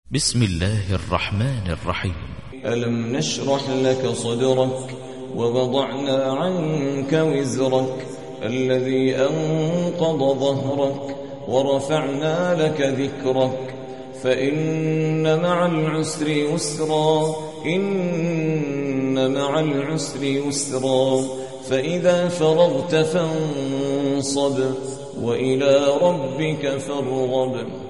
بسم الله الرحمن الرحيم. ألم نشرح لك صدرك ووضعنا عنك وزرك الذي أنقض ظهرك ورفعنا لك ذكرك فإن مع العسر يسرا إن مع العسر يسرا فإذا فرغت فانصب وإلى ربك فارغب.